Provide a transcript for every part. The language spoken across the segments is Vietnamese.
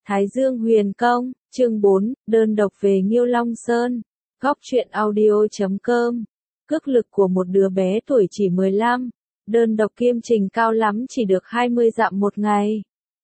Thái Dương Huyền Công, chương 4, đơn độc về Nghiêu Long Sơn. Góc truyện audio.com. Cước lực của một đứa bé tuổi chỉ 15, đơn độc kiêm trình cao lắm chỉ được 20 dặm một ngày.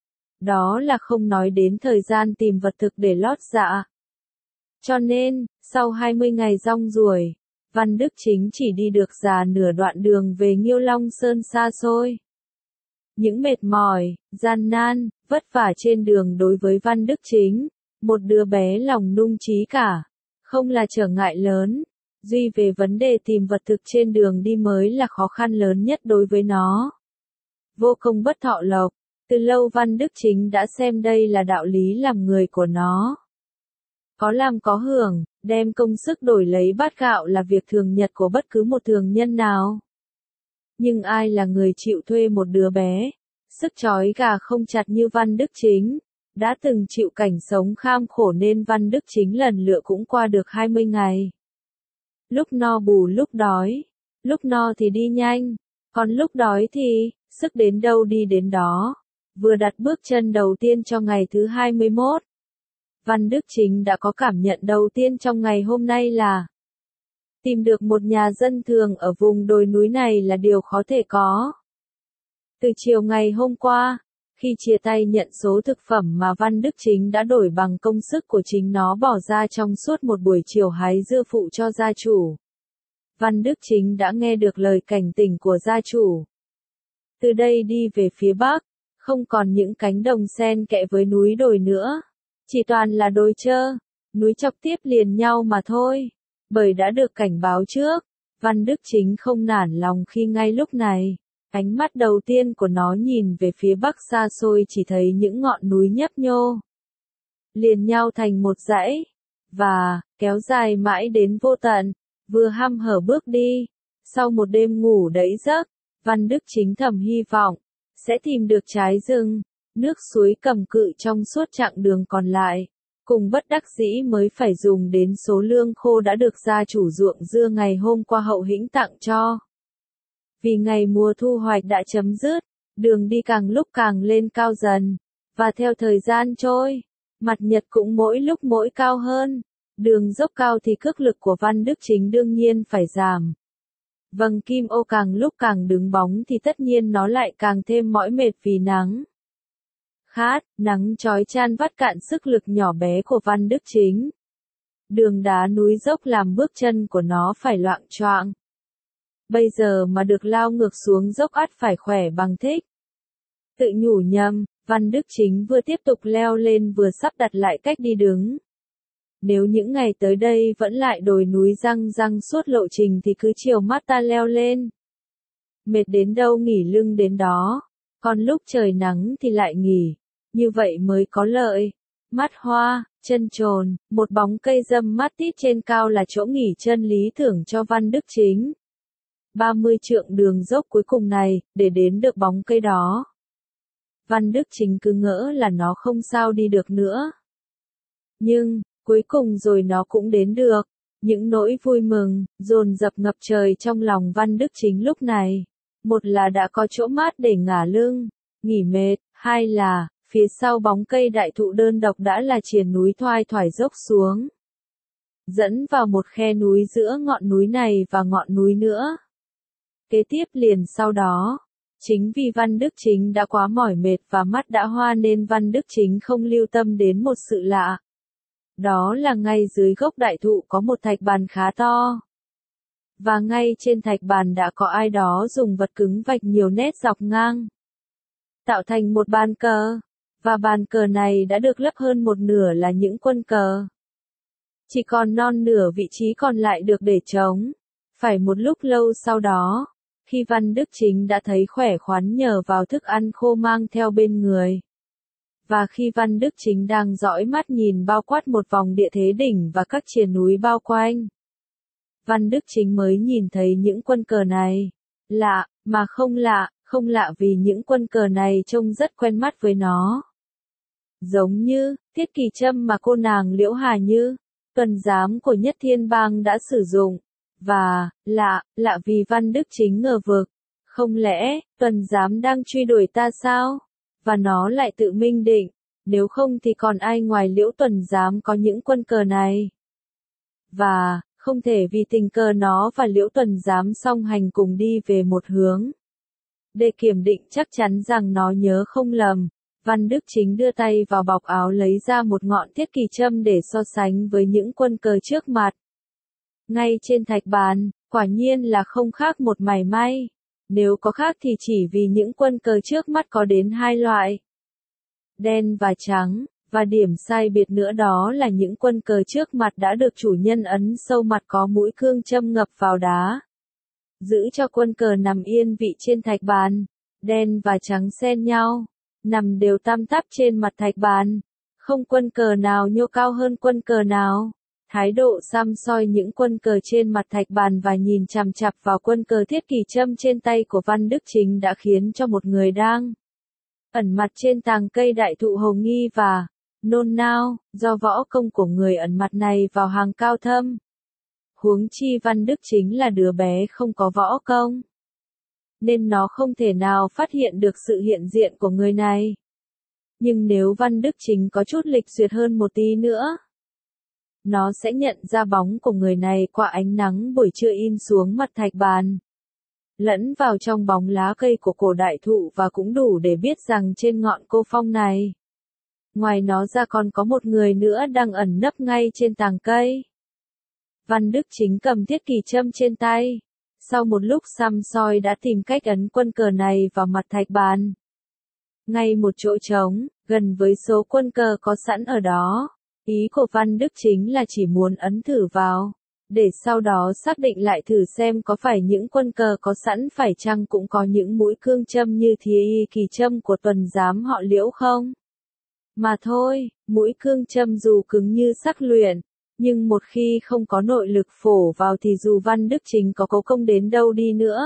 Đó là không nói đến thời gian tìm vật thực để lót dạ. Cho nên, sau 20 ngày rong ruổi, Văn Đức Chính chỉ đi được già nửa đoạn đường về Nghiêu Long Sơn xa xôi. Những mệt mỏi, gian nan, vất vả trên đường đối với Văn Đức Chính, một đứa bé lòng nung trí cả, không là trở ngại lớn, duy về vấn đề tìm vật thực trên đường đi mới là khó khăn lớn nhất đối với nó. Vô công bất thọ lộc, từ lâu Văn Đức Chính đã xem đây là đạo lý làm người của nó. Có làm có hưởng, đem công sức đổi lấy bát gạo là việc thường nhật của bất cứ một thường nhân nào. Nhưng ai là người chịu thuê một đứa bé, sức trói gà không chặt như Văn Đức Chính, đã từng chịu cảnh sống kham khổ nên Văn Đức Chính lần lựa cũng qua được 20 ngày. Lúc no bù lúc đói, lúc no thì đi nhanh, còn lúc đói thì, sức đến đâu đi đến đó. Vừa đặt bước chân đầu tiên cho ngày thứ 21. Văn Đức Chính đã có cảm nhận đầu tiên trong ngày hôm nay là tìm được một nhà dân thường ở vùng đồi núi này là điều khó thể có. Từ chiều ngày hôm qua, khi chia tay nhận số thực phẩm mà Văn Đức Chính đã đổi bằng công sức của chính nó bỏ ra trong suốt một buổi chiều hái dưa phụ cho gia chủ, Văn Đức Chính đã nghe được lời cảnh tỉnh của gia chủ. Từ đây đi về phía bắc, không còn những cánh đồng xen kẽ với núi đồi nữa, chỉ toàn là đồi trơ, núi chọc tiếp liền nhau mà thôi. Bởi đã được cảnh báo trước, Văn Đức Chính không nản lòng khi ngay lúc này, ánh mắt đầu tiên của nó nhìn về phía bắc xa xôi chỉ thấy những ngọn núi nhấp nhô, liền nhau thành một dãy, và kéo dài mãi đến vô tận. Vừa hăm hở bước đi, sau một đêm ngủ đẫy giấc, Văn Đức Chính thầm hy vọng sẽ tìm được trái rừng, nước suối cầm cự trong suốt chặng đường còn lại. Cùng bất đắc dĩ mới phải dùng đến số lương khô đã được gia chủ ruộng dưa ngày hôm qua hậu hĩnh tặng cho. Vì ngày mùa thu hoạch đã chấm dứt, đường đi càng lúc càng lên cao dần, và theo thời gian trôi, mặt nhật cũng mỗi lúc mỗi cao hơn. Đường dốc cao thì cước lực của Văn Đức Chính đương nhiên phải giảm. Vầng kim ô càng lúc càng đứng bóng thì tất nhiên nó lại càng thêm mỏi mệt vì nắng. Khát, nắng chói chan vắt cạn sức lực nhỏ bé của Văn Đức Chính. Đường đá núi dốc làm bước chân của nó phải loạng choạng. Bây giờ mà được lao ngược xuống dốc ắt phải khỏe bằng thích. Tự nhủ nhầm, Văn Đức Chính vừa tiếp tục leo lên vừa sắp đặt lại cách đi đứng. Nếu những ngày tới đây vẫn lại đồi núi răng răng suốt lộ trình thì cứ chiều mắt ta leo lên. Mệt đến đâu nghỉ lưng đến đó, còn lúc trời nắng thì lại nghỉ. Như vậy mới có lợi. Mắt hoa, chân trồn, một bóng cây râm mát tít trên cao là chỗ nghỉ chân lý tưởng cho Văn Đức Chính. 30 trượng đường dốc cuối cùng này, để đến được bóng cây đó, Văn Đức Chính cứ ngỡ là nó không sao đi được nữa. Nhưng, cuối cùng rồi nó cũng đến được. Những nỗi vui mừng, dồn dập ngập trời trong lòng Văn Đức Chính lúc này. Một là đã có chỗ mát để ngả lưng, nghỉ mệt, hai là phía sau bóng cây đại thụ đơn độc đã là triền núi thoai thoải dốc xuống, dẫn vào một khe núi giữa ngọn núi này và ngọn núi nữa. Kế tiếp liền sau đó, chính vì Văn Đức Chính đã quá mỏi mệt và mắt đã hoa nên Văn Đức Chính không lưu tâm đến một sự lạ. Đó là ngay dưới gốc đại thụ có một thạch bàn khá to. Và ngay trên thạch bàn đã có ai đó dùng vật cứng vạch nhiều nét dọc ngang, tạo thành một bàn cờ. Và bàn cờ này đã được lấp hơn một nửa là những quân cờ. Chỉ còn non nửa vị trí còn lại được để trống. Phải một lúc lâu sau đó, khi Văn Đức Chính đã thấy khỏe khoắn nhờ vào thức ăn khô mang theo bên người. Và khi Văn Đức Chính đang dõi mắt nhìn bao quát một vòng địa thế đỉnh và các triền núi bao quanh, Văn Đức Chính mới nhìn thấy những quân cờ này. Lạ, mà không lạ vì những quân cờ này trông rất quen mắt với nó. Giống như thiết kỳ trâm mà cô nàng Liễu Hà Như, tuần giám của Nhất Thiên Bang đã sử dụng. Và, lạ vì Văn Đức Chính ngờ vực. Không lẽ, tuần giám đang truy đuổi ta sao? Và nó lại tự minh định. nếu không thì còn ai ngoài Liễu Tuần dám có những quân cờ này. Và, không thể vì tình cờ nó và Liễu Tuần dám song hành cùng đi về một hướng. Để kiểm định chắc chắn rằng nó nhớ không lầm, Văn Đức Chính đưa tay vào bọc áo lấy ra một ngọn thiết kỳ châm để so sánh với những quân cờ trước mặt. Ngay trên thạch bàn, quả nhiên là không khác một mảy may. Nếu có khác thì chỉ vì những quân cờ trước mắt có đến hai loại. Đen và trắng, và điểm sai biệt nữa đó là những quân cờ trước mặt đã được chủ nhân ấn sâu mặt có mũi cương châm ngập vào đá. Giữ cho quân cờ nằm yên vị trên thạch bàn, đen và trắng xen nhau, nằm đều tăm tắp trên mặt thạch bàn. Không quân cờ nào nhô cao hơn quân cờ nào. Thái độ săm soi những quân cờ trên mặt thạch bàn và nhìn chằm chằm vào quân cờ thiết kỳ châm trên tay của Văn Đức Chính đã khiến cho một người đang ẩn mặt trên tàng cây đại thụ hầu nghi và nôn nao, do võ công của người ẩn mặt này vào hàng cao thâm. Huống chi Văn Đức Chính là đứa bé không có võ công, nên nó không thể nào phát hiện được sự hiện diện của người này. Nhưng nếu Văn Đức Chính có chút lịch duyệt hơn một tí nữa, nó sẽ nhận ra bóng của người này qua ánh nắng buổi trưa in xuống mặt thạch bàn, lẫn vào trong bóng lá cây của cổ đại thụ và cũng đủ để biết rằng trên ngọn cô phong này, ngoài nó ra còn có một người nữa đang ẩn nấp ngay trên tàng cây. Văn Đức Chính cầm thiết kỳ châm trên tay, sau một lúc săm soi đã tìm cách ấn quân cờ này vào mặt thạch bàn. Ngay một chỗ trống, gần với số quân cờ có sẵn ở đó. Ý của Văn Đức Chính là chỉ muốn ấn thử vào, để sau đó xác định lại thử xem có phải những quân cờ có sẵn phải chăng cũng có những mũi cương châm như thìa kỳ châm của tuần giám họ Liễu không? Mà thôi, mũi cương châm dù cứng như sắc luyện, nhưng một khi không có nội lực phổ vào thì dù Văn Đức Chính có cố công đến đâu đi nữa,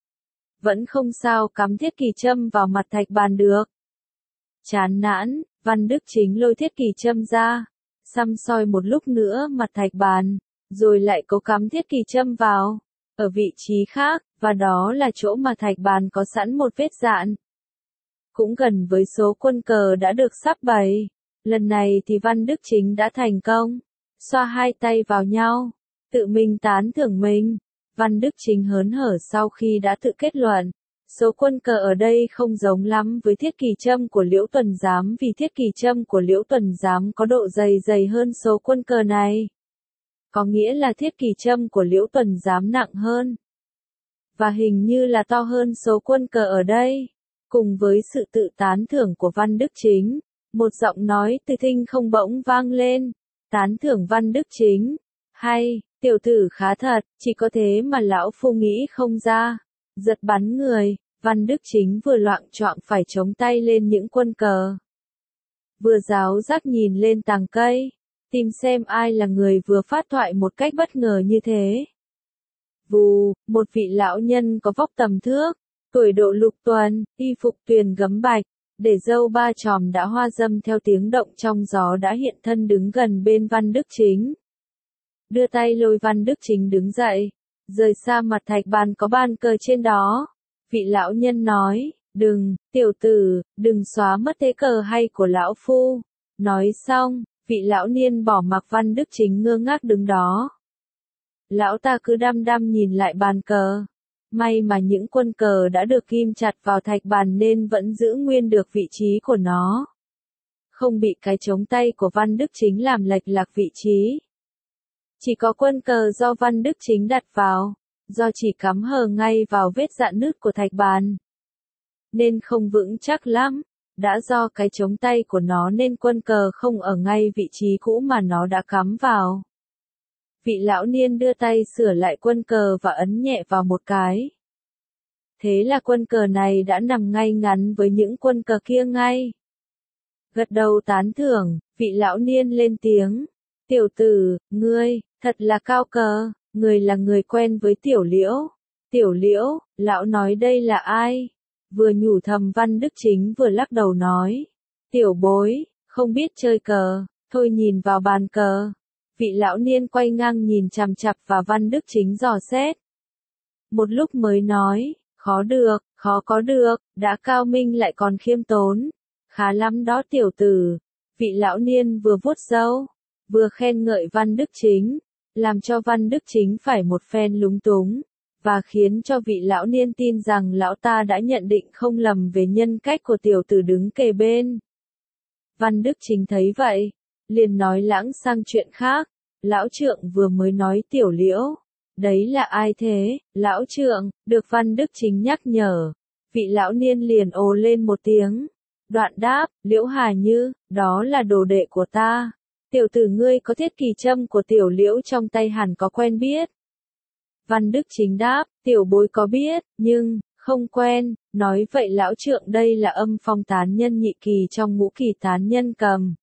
vẫn không sao cắm thiết kỳ châm vào mặt thạch bàn được. Chán nản, Văn Đức Chính lôi thiết kỳ châm ra, săm soi một lúc nữa mặt thạch bàn, rồi lại cố cắm thiết kỳ châm vào, ở vị trí khác, và đó là chỗ mà thạch bàn có sẵn một vết dạn. Cũng gần với số quân cờ đã được sắp bày. Lần này thì Văn Đức Chính đã thành công. Xoa hai tay vào nhau, tự mình tán thưởng mình. Văn Đức Chính hớn hở sau khi đã tự kết luận. Số quân cờ ở đây không giống lắm với thiết kỳ châm của Liễu Tuần Giám vì thiết kỳ châm của Liễu Tuần Giám có độ dày hơn số quân cờ này. Có nghĩa là thiết kỳ châm của Liễu Tuần Giám nặng hơn. Và hình như là to hơn số quân cờ ở đây. Cùng với sự tự tán thưởng của Văn Đức Chính, một giọng nói từ thinh không bỗng vang lên. Tán thưởng Văn Đức Chính. Hay, tiểu tử khá thật, chỉ có thế mà lão phu nghĩ không ra. Giật bắn người, Văn Đức Chính vừa loạng choạng phải chống tay lên những quân cờ. Vừa giáo giác nhìn lên tàng cây, tìm xem ai là người vừa phát thoại một cách bất ngờ như thế. Vù, một vị lão nhân có vóc tầm thước, tuổi độ lục tuần, y phục tuyền gấm bạch, để râu ba chòm đã hoa râm theo tiếng động trong gió đã hiện thân đứng gần bên Văn Đức Chính. Đưa tay lôi Văn Đức Chính đứng dậy, rời xa mặt thạch bàn có bàn cờ trên đó. Vị lão nhân nói, đừng, tiểu tử, đừng xóa mất thế cờ hay của lão phu. Nói xong, vị lão niên bỏ mặc Văn Đức Chính ngơ ngác đứng đó. Lão ta cứ đăm đăm nhìn lại bàn cờ. May mà những quân cờ đã được ghim chặt vào thạch bàn nên vẫn giữ nguyên được vị trí của nó. Không bị cái chống tay của Văn Đức Chính làm lệch lạc vị trí. Chỉ có quân cờ do Văn Đức Chính đặt vào, do chỉ cắm hờ ngay vào vết dạn nứt của thạch bàn, nên không vững chắc lắm. Đã do cái chống tay của nó nên quân cờ không ở ngay vị trí cũ mà nó đã cắm vào. Vị lão niên đưa tay sửa lại quân cờ và ấn nhẹ vào một cái. Thế là quân cờ này đã nằm ngay ngắn với những quân cờ kia ngay. Gật đầu tán thưởng, vị lão niên lên tiếng. Tiểu tử, ngươi, thật là cao cờ, người là người quen với Tiểu Liễu. Tiểu Liễu, lão nói đây là ai? Vừa nhủ thầm Văn Đức Chính vừa lắc đầu nói. Tiểu bối, không biết chơi cờ, thôi nhìn vào bàn cờ. Vị lão niên quay ngang nhìn chằm chằm vào Văn Đức Chính dò xét. Một lúc mới nói, khó có được, đã cao minh lại còn khiêm tốn. Khá lắm đó tiểu tử, Vị lão niên vừa vuốt râu, vừa khen ngợi Văn Đức Chính, làm cho Văn Đức Chính phải một phen lúng túng, và khiến cho vị lão niên tin rằng lão ta đã nhận định không lầm về nhân cách của tiểu tử đứng kề bên. Văn Đức Chính thấy vậy, liền nói lãng sang chuyện khác, lão trượng vừa mới nói tiểu Liễu, đấy là ai thế, lão trượng, được Văn Đức Chính nhắc nhở, vị lão niên liền ồ lên một tiếng, đoạn đáp, Liễu Hà Như, đó là đồ đệ của ta, tiểu tử ngươi có thiết kỳ châm của tiểu Liễu trong tay hẳn có quen biết. Văn Đức Chính đáp, tiểu bối có biết, nhưng, không quen, nói vậy lão trượng đây là âm phong tán nhân nhị kỳ trong ngũ kỳ tán nhân cầm.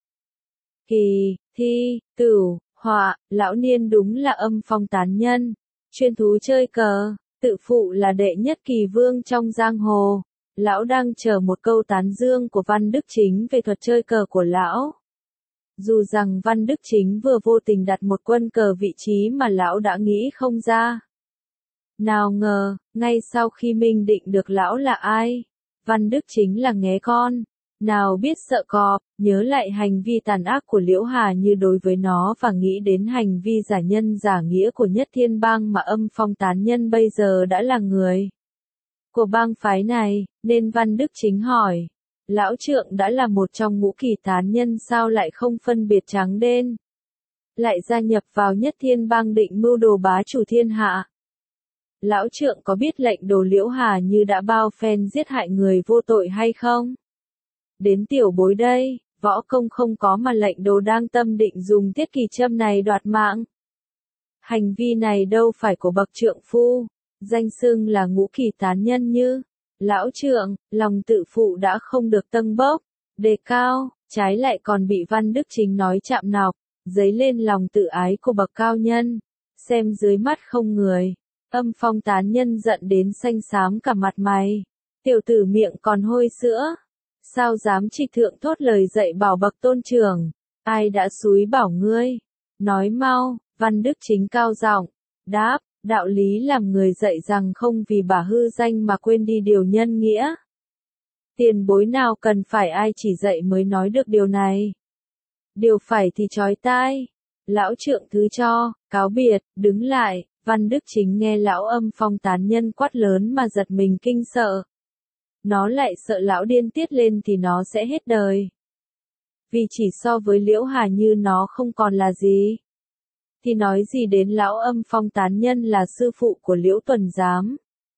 Kỳ, thi, tửu, họa, lão niên đúng là âm phong tán nhân, chuyên thú chơi cờ, tự phụ là đệ nhất kỳ vương trong giang hồ. Lão đang chờ một câu tán dương của Văn Đức Chính về thuật chơi cờ của lão. Dù rằng Văn Đức Chính vừa vô tình đặt một quân cờ vị trí mà lão đã nghĩ không ra. Nào ngờ, ngay sau khi minh định được lão là ai, Văn Đức Chính là nghé con, nào biết sợ cọp, nhớ lại hành vi tàn ác của Liễu Hà Như đối với nó và nghĩ đến hành vi giả nhân giả nghĩa của Nhất Thiên Bang mà âm phong tán nhân bây giờ đã là người của bang phái này, nên Văn Đức Chính hỏi, lão trượng đã là một trong ngũ kỳ tán nhân sao lại không phân biệt trắng đen, lại gia nhập vào Nhất Thiên Bang định mưu đồ bá chủ thiên hạ. Lão trượng có biết lệnh đồ Liễu Hà Như đã bao phen giết hại người vô tội hay không? Đến tiểu bối đây, võ công không có mà lệnh đồ đang tâm định dùng thiết kỳ châm này đoạt mạng. Hành vi này đâu phải của bậc trượng phu, danh xưng là ngũ kỳ tán nhân như, lão trượng, lòng tự phụ đã không được tâng bốc, đề cao, trái lại còn bị Văn Đức Chính nói chạm nọc, dấy lên lòng tự ái của bậc cao nhân, xem dưới mắt không người. Âm phong tán nhân giận đến xanh xám cả mặt mày. Tiểu tử miệng còn hôi sữa. Sao dám trịch thượng thốt lời dạy bảo bậc tôn trưởng? Ai đã xúi bảo ngươi? Nói mau, Văn Đức Chính cao giọng, đáp, đạo lý làm người dạy rằng không vì bả hư danh mà quên đi điều nhân nghĩa. Tiền bối nào cần phải ai chỉ dạy mới nói được điều này. Điều phải thì chói tai. Lão trượng thứ cho, cáo biệt, đứng lại. Văn Đức Chính nghe lão âm phong tán nhân quát lớn mà giật mình kinh sợ. Nó lại sợ lão điên tiết lên thì nó sẽ hết đời. Vì chỉ so với Liễu Hà Như nó không còn là gì. Thì nói gì đến lão âm phong tán nhân là sư phụ của Liễu Tuần Giám.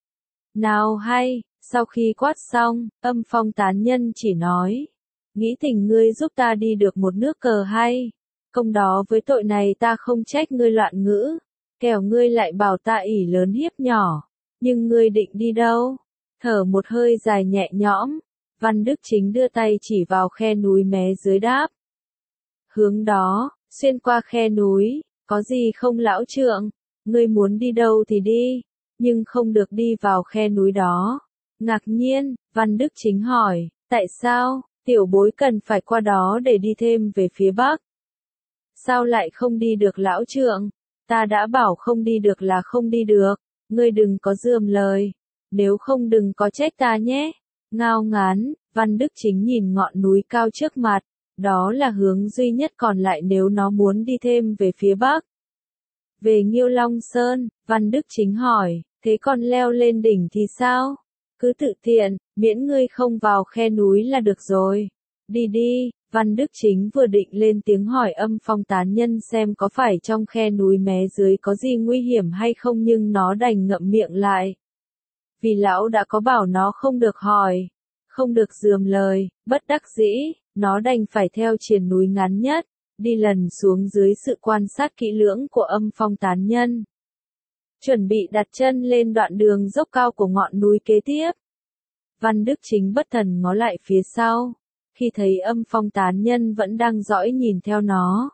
Nào hay, sau khi quát xong, âm phong tán nhân chỉ nói. Nghĩ thỉnh ngươi giúp ta đi được một nước cờ hay. Công đó với tội này ta không trách ngươi loạn ngữ. Kẻo ngươi lại bảo ta ỷ lớn hiếp nhỏ, nhưng ngươi định đi đâu? Thở một hơi dài nhẹ nhõm, Văn Đức Chính đưa tay chỉ vào khe núi mé dưới đáp. Hướng đó, xuyên qua khe núi, có gì không lão trượng? Ngươi muốn đi đâu thì đi, nhưng không được đi vào khe núi đó. Ngạc nhiên, Văn Đức Chính hỏi, tại sao, tiểu bối cần phải qua đó để đi thêm về phía bắc? Sao lại không đi được lão trượng? Ta đã bảo không đi được là không đi được, ngươi đừng có dườm lời, nếu không đừng có trách ta nhé. Ngao ngán, Văn Đức Chính nhìn ngọn núi cao trước mặt, đó là hướng duy nhất còn lại nếu nó muốn đi thêm về phía bắc. Về Nghiêu Long Sơn, Văn Đức Chính hỏi, thế còn leo lên đỉnh thì sao? Cứ tự tiện, miễn ngươi không vào khe núi là được rồi. Đi đi. Văn Đức Chính vừa định lên tiếng hỏi âm phong tán nhân xem có phải trong khe núi mé dưới có gì nguy hiểm hay không nhưng nó đành ngậm miệng lại. Vì lão đã có bảo nó không được hỏi, không được dườm lời, bất đắc dĩ, nó đành phải theo triền núi ngắn nhất, đi lần xuống dưới sự quan sát kỹ lưỡng của âm phong tán nhân. Chuẩn bị đặt chân lên đoạn đường dốc cao của ngọn núi kế tiếp. Văn Đức Chính bất thần ngó lại phía sau. Khi thấy âm phong tán nhân vẫn đang dõi nhìn theo nó.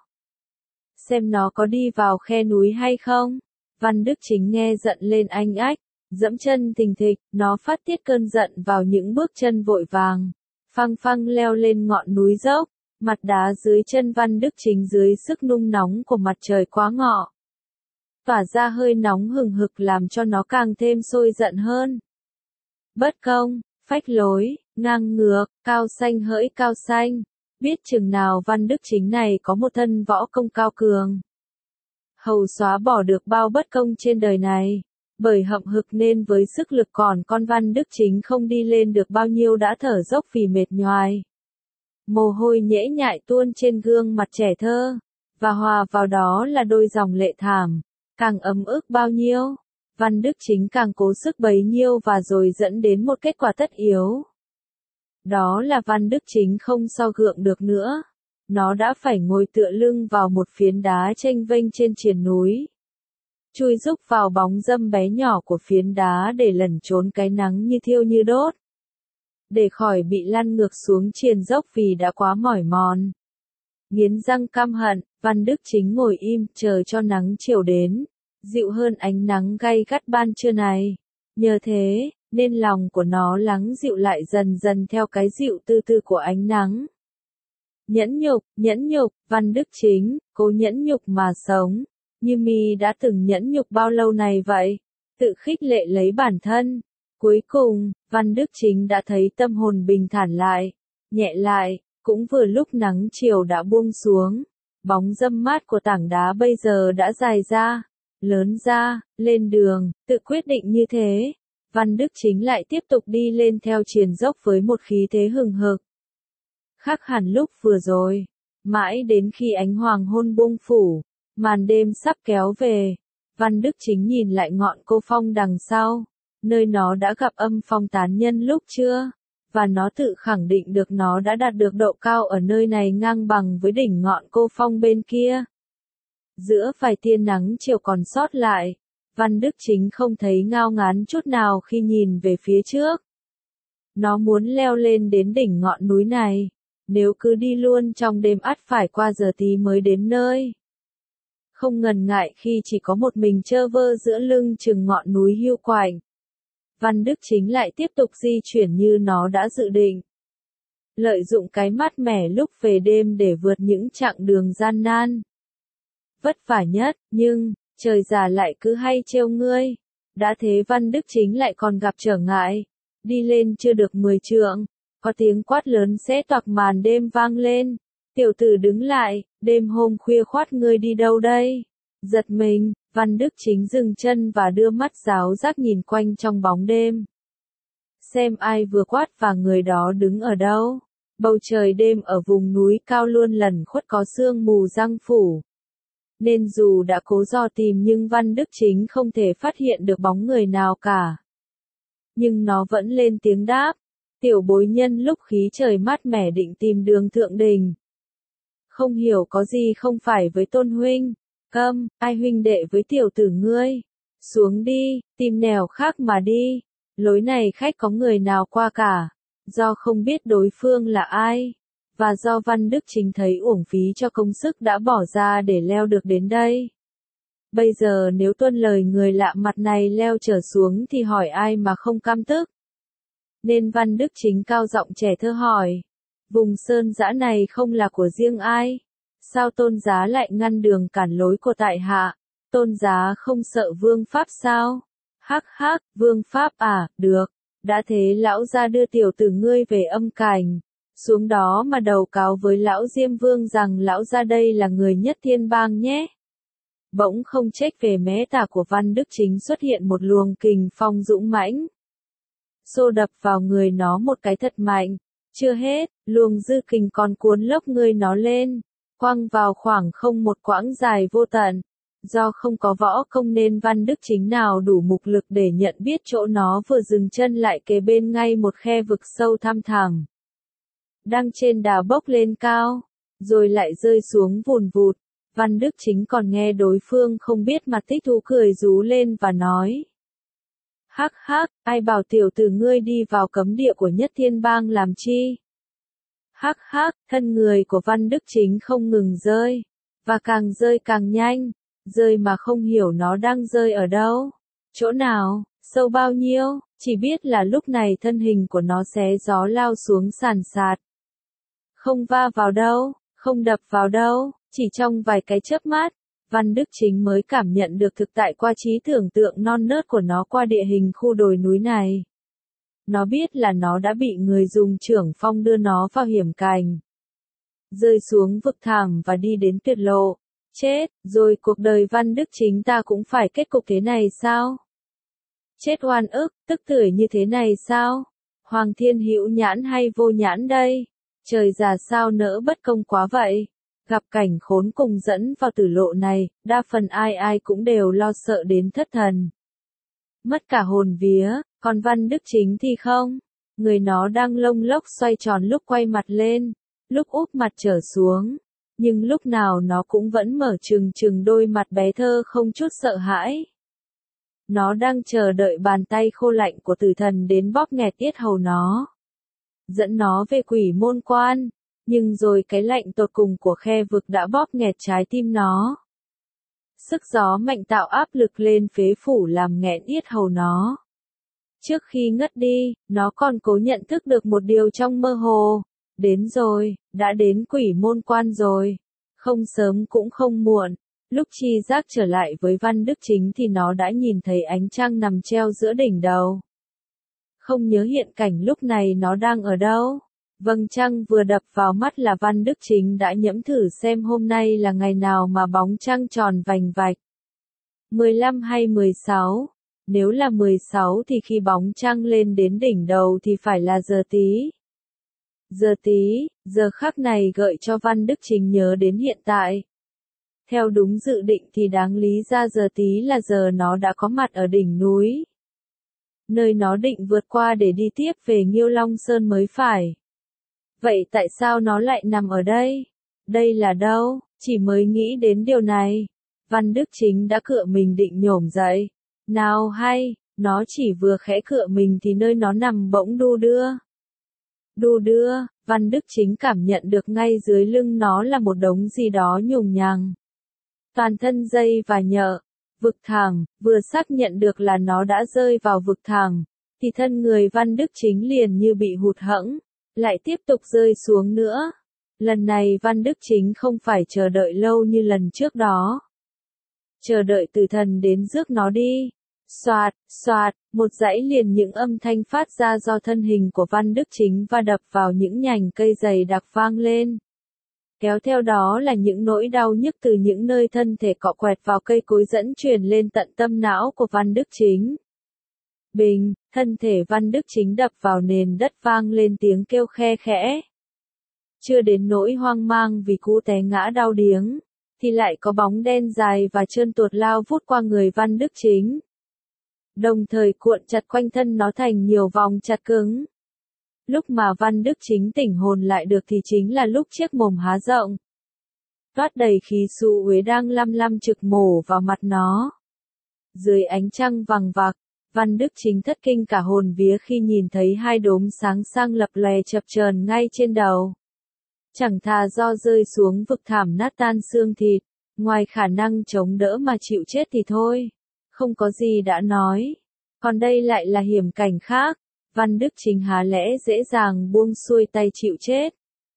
Xem nó có đi vào khe núi hay không. Văn Đức Chính nghe giận lên anh ách, dẫm chân thình thịch, nó phát tiết cơn giận vào những bước chân vội vàng. Phăng phăng leo lên ngọn núi dốc, mặt đá dưới chân Văn Đức Chính dưới sức nung nóng của mặt trời quá ngọ. Tỏa ra hơi nóng hừng hực làm cho nó càng thêm sôi giận hơn. Bất công, phách lối, ngang ngược, cao xanh hỡi cao xanh, Biết chừng nào Văn Đức Chính này có một thân võ công cao cường. Hầu xóa bỏ được bao bất công trên đời này. Bởi hậm hực nên với sức lực còn con Văn Đức Chính không đi lên được bao nhiêu đã thở dốc vì mệt nhoài. Mồ hôi nhễ nhại tuôn trên gương mặt trẻ thơ, và hòa vào đó là đôi dòng lệ thảm, càng ấm ức bao nhiêu, Văn Đức Chính càng cố sức bấy nhiêu và rồi dẫn đến một kết quả tất yếu. Đó là Văn Đức Chính không so gượng được nữa, nó đã phải ngồi tựa lưng vào một phiến đá chênh vênh trên triền núi. Chui rúc vào bóng râm bé nhỏ của phiến đá để lẩn trốn cái nắng như thiêu như đốt. Để khỏi bị lăn ngược xuống triền dốc vì đã quá mỏi mòn. Nghiến răng căm hận, Văn Đức Chính ngồi im chờ cho nắng chiều đến, dịu hơn ánh nắng gay gắt ban trưa này. Nhờ thế, nên lòng của nó lắng dịu lại dần dần theo cái dịu tư tư của ánh nắng. Nhẫn nhục, Văn Đức Chính, cố nhẫn nhục mà sống, như mi đã từng nhẫn nhục bao lâu này vậy, tự khích lệ lấy bản thân. Cuối cùng, Văn Đức Chính đã thấy tâm hồn bình thản lại, nhẹ lại, cũng vừa lúc nắng chiều đã buông xuống, bóng râm mát của tảng đá bây giờ đã dài ra, lớn ra, lên đường, tự quyết định như thế. Văn Đức Chính lại tiếp tục đi lên theo triền dốc với một khí thế hừng hực. Khác hẳn lúc vừa rồi, mãi đến khi ánh hoàng hôn buông phủ, màn đêm sắp kéo về, Văn Đức Chính nhìn lại ngọn Cô Phong đằng sau, nơi nó đã gặp Âm Phong tán nhân lúc trưa, và nó tự khẳng định được nó đã đạt được độ cao ở nơi này ngang bằng với đỉnh ngọn Cô Phong bên kia. Giữa vài tia nắng chiều còn sót lại, Văn Đức Chính không thấy ngao ngán chút nào khi nhìn về phía trước. Nó muốn leo lên đến đỉnh ngọn núi này, nếu cứ đi luôn trong đêm ắt phải qua giờ tí mới đến nơi. Không ngần ngại khi chỉ có một mình trơ vơ giữa lưng chừng ngọn núi hiu quạnh. Văn Đức Chính lại tiếp tục di chuyển như nó đã dự định. Lợi dụng cái mát mẻ lúc về đêm để vượt những chặng đường gian nan. Vất vả nhất, nhưng, trời già lại cứ hay trêu ngươi. Đã thế Văn Đức Chính lại còn gặp trở ngại. Đi lên chưa được 10 trượng, có tiếng quát lớn xé toạc màn đêm vang lên. Tiểu tử đứng lại, đêm hôm khuya khoắt ngươi đi đâu đây? Giật mình, Văn Đức Chính dừng chân và đưa mắt giáo giác nhìn quanh trong bóng đêm. Xem ai vừa quát và người đó đứng ở đâu. Bầu trời đêm ở vùng núi cao luôn lẩn khuất có sương mù giăng phủ. Nên dù đã cố dò tìm nhưng Văn Đức Chính không thể phát hiện được bóng người nào cả. Nhưng nó vẫn lên tiếng đáp. Tiểu bối nhân lúc khí trời mát mẻ định tìm đường thượng đình. Không hiểu có gì không phải với Tôn huynh. Câm, ai huynh đệ với tiểu tử ngươi. Xuống đi, tìm nẻo khác mà đi. Lối này khách có người nào qua cả. Do không biết đối phương là ai. Và do Văn Đức Chính thấy uổng phí cho công sức đã bỏ ra để leo được đến đây. Bây giờ nếu tuân lời người lạ mặt này leo trở xuống thì hỏi ai mà không căm tức. Nên Văn Đức Chính cao giọng trẻ thơ hỏi. Vùng sơn dã này không là của riêng ai? Sao tôn giá lại ngăn đường cản lối của tại hạ? Tôn giá không sợ vương pháp sao? Hắc hắc, vương pháp à, được. Đã thế lão gia đưa tiểu tử ngươi về Âm Cảnh. Xuống đó mà đầu cáo với lão Diêm Vương rằng lão gia đây là người Nhất Thiên Bang nhé. Bỗng không trách về mé tả của Văn Đức Chính xuất hiện một luồng kình phong dũng mãnh. Xô đập vào người nó một cái thật mạnh. Chưa hết, luồng dư kình còn cuốn lốc người nó lên, quăng vào khoảng không một quãng dài vô tận. Do không có võ công nên Văn Đức Chính nào đủ mục lực để nhận biết chỗ nó vừa dừng chân lại kế bên ngay một khe vực sâu thăm thẳm. Đang trên đà bốc lên cao, rồi lại rơi xuống vùn vụt. Văn Đức Chính còn nghe đối phương không biết mặt thích thú cười rú lên và nói. Hắc hắc, ai bảo tiểu tử ngươi đi vào cấm địa của Nhất Thiên Bang làm chi? Hắc hắc, thân người của Văn Đức Chính không ngừng rơi, và càng rơi càng nhanh, rơi mà không hiểu nó đang rơi ở đâu, chỗ nào, sâu bao nhiêu, chỉ biết là lúc này thân hình của nó xé gió lao xuống sàn sạt. Không va vào đâu, không đập vào đâu, chỉ trong vài cái chớp mắt. Văn Đức Chính mới cảm nhận được thực tại qua trí tưởng tượng non nớt của nó qua địa hình khu đồi núi này. Nó biết là nó đã bị người dùng trưởng phong đưa nó vào hiểm cảnh. rơi xuống vực thẳm và đi đến tuyệt lộ. Chết, rồi cuộc đời Văn Đức Chính ta cũng phải kết cục thế này sao? Chết oan ức, tức tưởi như thế này sao? Hoàng thiên hữu nhãn hay vô nhãn đây? Trời già sao nỡ bất công quá vậy? Gặp cảnh khốn cùng dẫn vào tử lộ này, đa phần ai ai cũng đều lo sợ đến thất thần. Mất cả hồn vía, còn Văn Đức Chính thì không. Người nó đang lông lốc xoay tròn lúc quay mặt lên, lúc úp mặt trở xuống. Nhưng lúc nào nó cũng vẫn mở trừng trừng đôi mặt bé thơ không chút sợ hãi. Nó đang chờ đợi bàn tay khô lạnh của tử thần đến bóp nghẹt yết hầu nó. Dẫn nó về quỷ môn quan. Nhưng rồi cái lạnh tột cùng của khe vực đã bóp nghẹt trái tim nó. Sức gió mạnh tạo áp lực lên phế phủ làm nghẹn yết hầu nó. Trước khi ngất đi, nó còn cố nhận thức được một điều trong mơ hồ. Đến rồi, đã đến quỷ môn quan rồi. Không sớm cũng không muộn. Lúc tri giác trở lại với Văn Đức Chính thì nó đã nhìn thấy ánh trăng nằm treo giữa đỉnh đầu. Không nhớ hiện cảnh lúc này nó đang ở đâu. Vầng trăng vừa đập vào mắt là Văn Đức Chính đã nhẫm thử xem hôm nay là ngày nào mà bóng trăng tròn vành vạch. 15 hay 16? Nếu là 16 thì khi bóng trăng lên đến đỉnh đầu thì phải là giờ tí. Giờ tí, giờ khắc này gợi cho Văn Đức Chính nhớ đến hiện tại. Theo đúng dự định thì đáng lý ra giờ tí là giờ nó đã có mặt ở đỉnh núi. Nơi nó định vượt qua để đi tiếp về Nghiêu Long Sơn mới phải. Vậy tại sao nó lại nằm ở đây? Đây là đâu? Chỉ mới nghĩ đến điều này. Văn Đức Chính đã cựa mình định nhổm dậy. Nào hay, nó chỉ vừa khẽ cựa mình thì nơi nó nằm bỗng đu đưa. Đu đưa, Văn Đức Chính cảm nhận được ngay dưới lưng nó là một đống gì đó nhùng nhằng. Toàn thân dây và nhợ, vực thẳm, vừa xác nhận được là nó đã rơi vào vực thẳm, thì thân người Văn Đức Chính liền như bị hụt hẫng, lại tiếp tục rơi xuống nữa. Lần này Văn Đức Chính không phải chờ đợi lâu như lần trước đó. Chờ đợi tử thần đến rước nó đi. Xoạt, xoạt, một dãy liền những âm thanh phát ra do thân hình của Văn Đức Chính va đập vào những nhành cây dày đặc vang lên. Kéo theo đó là những nỗi đau nhức từ những nơi thân thể cọ quẹt vào cây cối dẫn truyền lên tận tâm não của Văn Đức Chính. Bình, thân thể Văn Đức Chính đập vào nền đất vang lên tiếng kêu khe khẽ. Chưa đến nỗi hoang mang vì cú té ngã đau điếng, thì lại có bóng đen dài và trơn tuột lao vút qua người Văn Đức Chính. Đồng thời cuộn chặt quanh thân nó thành nhiều vòng chặt cứng. Lúc mà Văn Đức Chính tỉnh hồn lại được thì chính là lúc chiếc mồm há rộng. Toát đầy khí xù uế đang lăm lăm trực mổ vào mặt nó. Dưới ánh trăng vằng vặc, Văn Đức Chính thất kinh cả hồn vía khi nhìn thấy hai đốm sáng sang lập lòe chập chờn ngay trên đầu. Chẳng thà do rơi xuống vực thẳm nát tan xương thịt, ngoài khả năng chống đỡ mà chịu chết thì thôi. Không có gì đã nói. Còn đây lại là hiểm cảnh khác. Văn Đức Chính há lẽ dễ dàng buông xuôi tay chịu chết.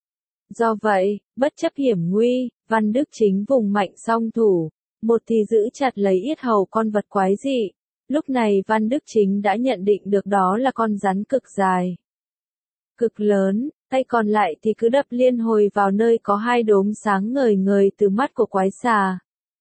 Do vậy, bất chấp hiểm nguy, Văn Đức Chính vùng mạnh song thủ, một thì giữ chặt lấy yết hầu con vật quái dị. Lúc này Văn Đức Chính đã nhận định được đó là con rắn cực dài, cực lớn, tay còn lại thì cứ đập liên hồi vào nơi có hai đốm sáng ngời ngời từ mắt của quái xà.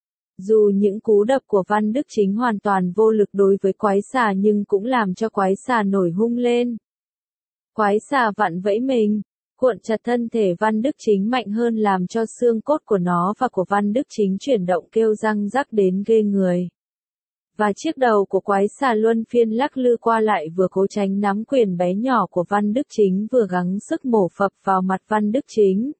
Dù những cú đập của Văn Đức Chính hoàn toàn vô lực đối với quái xà nhưng cũng làm cho quái xà nổi hung lên. Quái xà vặn vẫy mình, cuộn chặt thân thể Văn Đức Chính mạnh hơn làm cho xương cốt của nó và của Văn Đức Chính chuyển động kêu răng rắc đến ghê người. Và chiếc đầu của quái xà luân phiên lắc lư qua lại vừa cố tránh nắm quyền bé nhỏ của Văn Đức Chính vừa gắng sức mổ phập vào mặt Văn Đức Chính.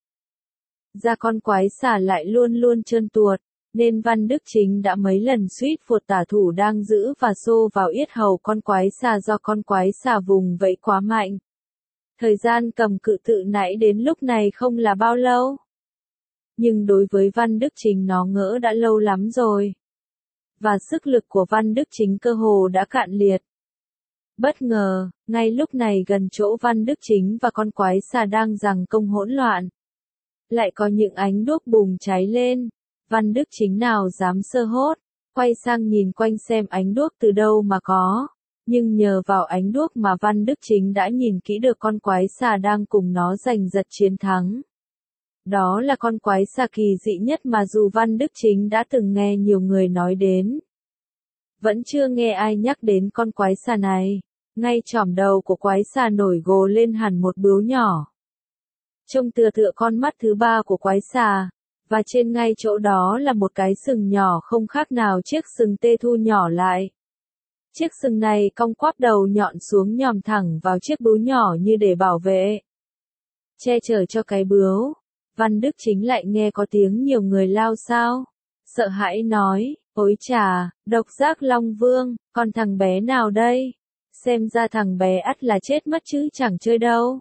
Da con quái xà lại luôn luôn trơn tuột, nên Văn Đức Chính đã mấy lần suýt phụt tả thủ đang giữ và xô vào yết hầu con quái xà do con quái xà vùng vẫy quá mạnh. Thời gian cầm cự tự nãy đến lúc này không là bao lâu. Nhưng đối với Văn Đức Chính nó ngỡ đã lâu lắm rồi. Và sức lực của Văn Đức Chính cơ hồ đã cạn liệt. Bất ngờ, ngay lúc này gần chỗ Văn Đức Chính và con quái xà đang giằng công hỗn loạn. Lại có những ánh đuốc bùng cháy lên. Văn Đức Chính nào dám sơ hốt, quay sang nhìn quanh xem ánh đuốc từ đâu mà có. Nhưng nhờ vào ánh đuốc mà Văn Đức Chính đã nhìn kỹ được con quái xà đang cùng nó giành giật chiến thắng. Đó là con quái xà kỳ dị nhất mà dù Văn Đức Chính đã từng nghe nhiều người nói đến. Vẫn chưa nghe ai nhắc đến con quái xà này. Ngay chỏm đầu của quái xà nổi gồ lên hẳn một bướu nhỏ. Trông tựa tựa con mắt thứ ba của quái xà, và trên ngay chỗ đó là một cái sừng nhỏ không khác nào chiếc sừng tê thu nhỏ lại. Chiếc sừng này cong quắp đầu nhọn xuống nhòm thẳng vào chiếc bướu nhỏ như để bảo vệ. Che chở cho cái bướu, Văn Đức Chính lại nghe có tiếng nhiều người lao xao. Sợ hãi nói, ôi chà, độc giác Long Vương, con thằng bé nào đây? Xem ra thằng bé ắt là chết mất chứ chẳng chơi đâu.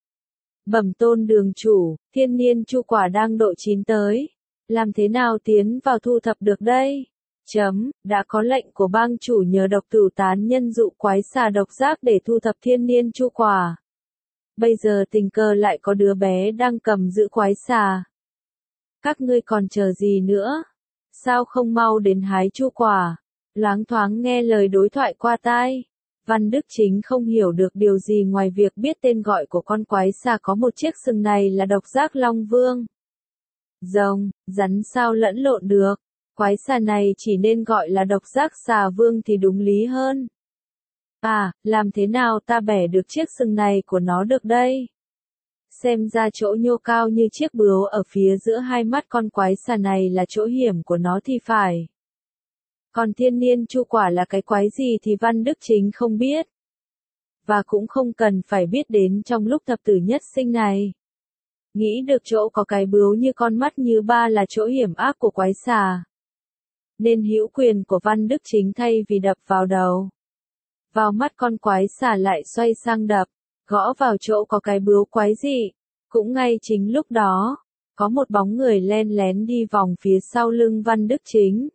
Bẩm tôn đường chủ, thiên niên chu quả đang độ chín tới. Làm thế nào tiến vào thu thập được đây? Đã có lệnh của bang chủ nhờ độc tử tán nhân dụ quái xà độc giác để thu thập thiên niên chu quả. Bây giờ tình cờ lại có đứa bé đang cầm giữ quái xà. Các ngươi còn chờ gì nữa? Sao không mau đến hái chu quả? Loáng thoáng nghe lời đối thoại qua tai. Văn Đức Chính không hiểu được điều gì ngoài việc biết tên gọi của con quái xà có một chiếc sừng này là độc giác Long Vương. Rồng, rắn sao lẫn lộn được? Quái xà này chỉ nên gọi là độc giác xà vương thì đúng lý hơn. À, làm thế nào ta bẻ được chiếc sừng này của nó được đây? Xem ra chỗ nhô cao như chiếc bướu ở phía giữa hai mắt con quái xà này là chỗ hiểm của nó thì phải. Còn thiên niên chu quả là cái quái gì thì Văn Đức Chính không biết. Và cũng không cần phải biết đến trong lúc thập tử nhất sinh này. Nghĩ được chỗ có cái bướu như con mắt như ba là chỗ hiểm ác của quái xà. Nên hữu quyền của Văn Đức Chính thay vì đập vào đầu. Vào mắt con quái xà lại xoay sang đập, gõ vào chỗ có cái bướu quái dị. Cũng ngay chính lúc đó, có một bóng người len lén đi vòng phía sau lưng Văn Đức Chính.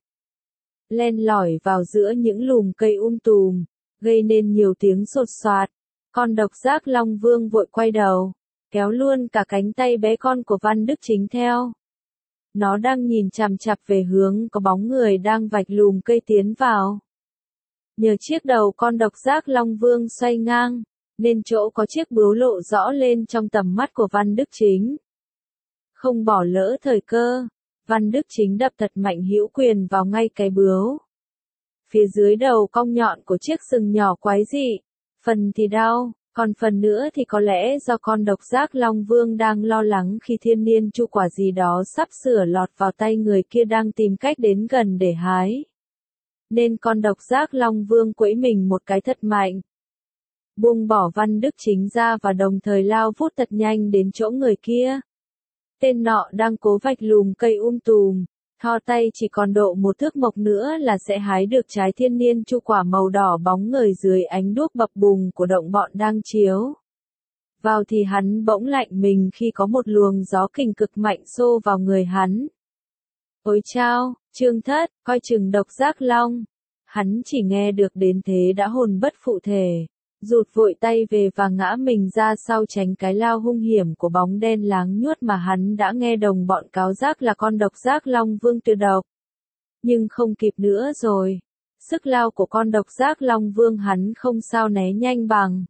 Len lỏi vào giữa những lùm cây tùm, gây nên nhiều tiếng sột soạt. Con độc giác Long Vương vội quay đầu, kéo luôn cả cánh tay bé con của Văn Đức Chính theo. Nó đang nhìn chằm chằm về hướng có bóng người đang vạch lùm cây tiến vào. Nhờ chiếc đầu con độc giác Long Vương xoay ngang, nên chỗ có chiếc bướu lộ rõ lên trong tầm mắt của Văn Đức Chính. Không bỏ lỡ thời cơ, Văn Đức Chính đập thật mạnh hữu quyền vào ngay cái bướu. Phía dưới đầu cong nhọn của chiếc sừng nhỏ quái dị, phần thì đau, còn phần nữa thì có lẽ do con độc giác Long Vương đang lo lắng khi thiên niên chu quả gì đó sắp sửa lọt vào tay người kia đang tìm cách đến gần để hái. Nên con độc giác Long Vương quẫy mình một cái thật mạnh. Buông bỏ Văn Đức Chính ra và đồng thời lao vút thật nhanh đến chỗ người kia. Tên nọ đang cố vạch lùm cây tùm, thò tay chỉ còn độ một thước mộc nữa là sẽ hái được trái thiên niên chu quả màu đỏ bóng ngời dưới ánh đuốc bập bùng của động bọn đang chiếu. Vào thì hắn bỗng lạnh mình khi có một luồng gió kình cực mạnh xô vào người hắn. Ôi chao, Trương Thất, coi chừng độc giác long. Hắn chỉ nghe được đến thế đã hồn bất phụ thể, rụt vội tay về và ngã mình ra sau tránh cái lao hung hiểm của bóng đen láng nhuốt mà hắn đã nghe đồng bọn cáo giác là con độc giác Long Vương tuyệt độc. Nhưng không kịp nữa rồi. Sức lao của con độc giác Long Vương hắn không sao né nhanh bằng.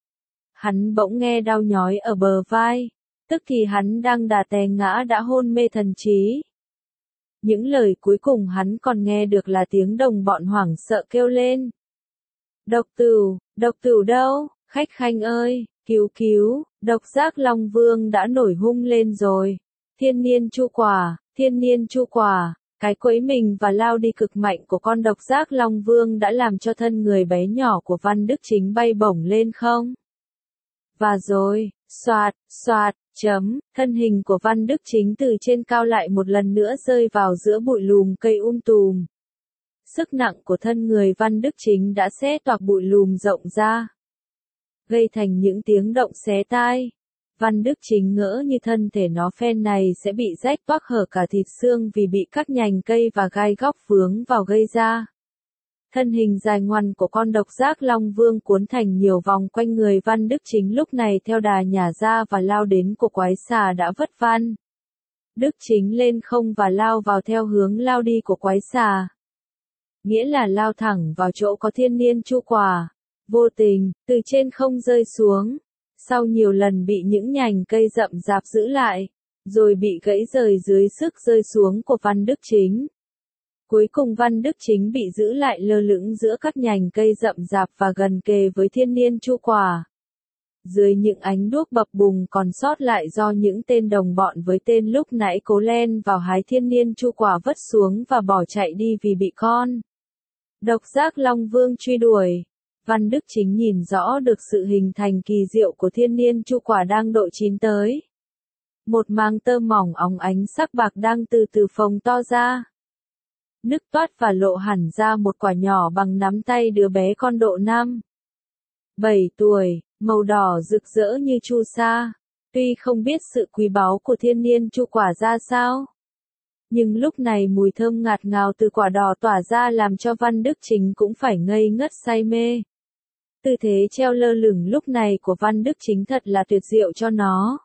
Hắn bỗng nghe đau nhói ở bờ vai, tức thì hắn đang đà té ngã đã hôn mê thần trí. Những lời cuối cùng hắn còn nghe được là tiếng đồng bọn hoảng sợ kêu lên. Độc tửu đâu, khách khanh ơi, cứu, độc giác Long Vương đã nổi hung lên rồi. Thiên niên chu quả, cái quẫy mình và lao đi cực mạnh của con độc giác Long Vương đã làm cho thân người bé nhỏ của Văn Đức Chính bay bổng lên không. Và rồi, xoạt, thân hình của Văn Đức Chính từ trên cao lại một lần nữa rơi vào giữa bụi lùm cây tùm. Sức nặng của thân người Văn Đức Chính đã xé toạc bụi lùm rộng ra, gây thành những tiếng động xé tai. Văn Đức Chính ngỡ như thân thể nó phen này sẽ bị rách toác hở cả thịt xương vì bị các nhành cây và gai góc vướng vào gây ra. Thân hình dài ngoằn của con độc giác Long Vương cuốn thành nhiều vòng quanh người Văn Đức Chính lúc này theo đà nhả ra và lao đến của quái xà đã vất Văn Đức Chính lên không và lao vào theo hướng lao đi của quái xà. Nghĩa là lao thẳng vào chỗ có thiên niên chu quả. Vô tình, từ trên không rơi xuống. Sau nhiều lần bị những nhành cây rậm rạp giữ lại, rồi bị gãy rời dưới sức rơi xuống của Văn Đức Chính. Cuối cùng Văn Đức Chính bị giữ lại lơ lửng giữa các nhành cây rậm rạp và gần kề với thiên niên chu quả. Dưới những ánh đuốc bập bùng còn sót lại do những tên đồng bọn với tên lúc nãy cố len vào hái thiên niên chu quả vất xuống và bỏ chạy đi vì bị con Độc Giác Long Vương truy đuổi. Văn Đức Chính nhìn rõ được sự hình thành kỳ diệu của thiên niên chu quả đang độ chín tới. Một màng tơ mỏng óng ánh sắc bạc đang từ từ phồng to ra, nứt toát và lộ hẳn ra một quả nhỏ bằng nắm tay đứa bé con độ 7 tuổi, màu đỏ rực rỡ như chu sa. Tuy không biết sự quý báu của thiên niên chu quả ra sao, nhưng lúc này mùi thơm ngạt ngào từ quả đỏ tỏa ra làm cho Văn Đức Chính cũng phải ngây ngất say mê. Tư thế treo lơ lửng lúc này của Văn Đức Chính thật là tuyệt diệu cho nó.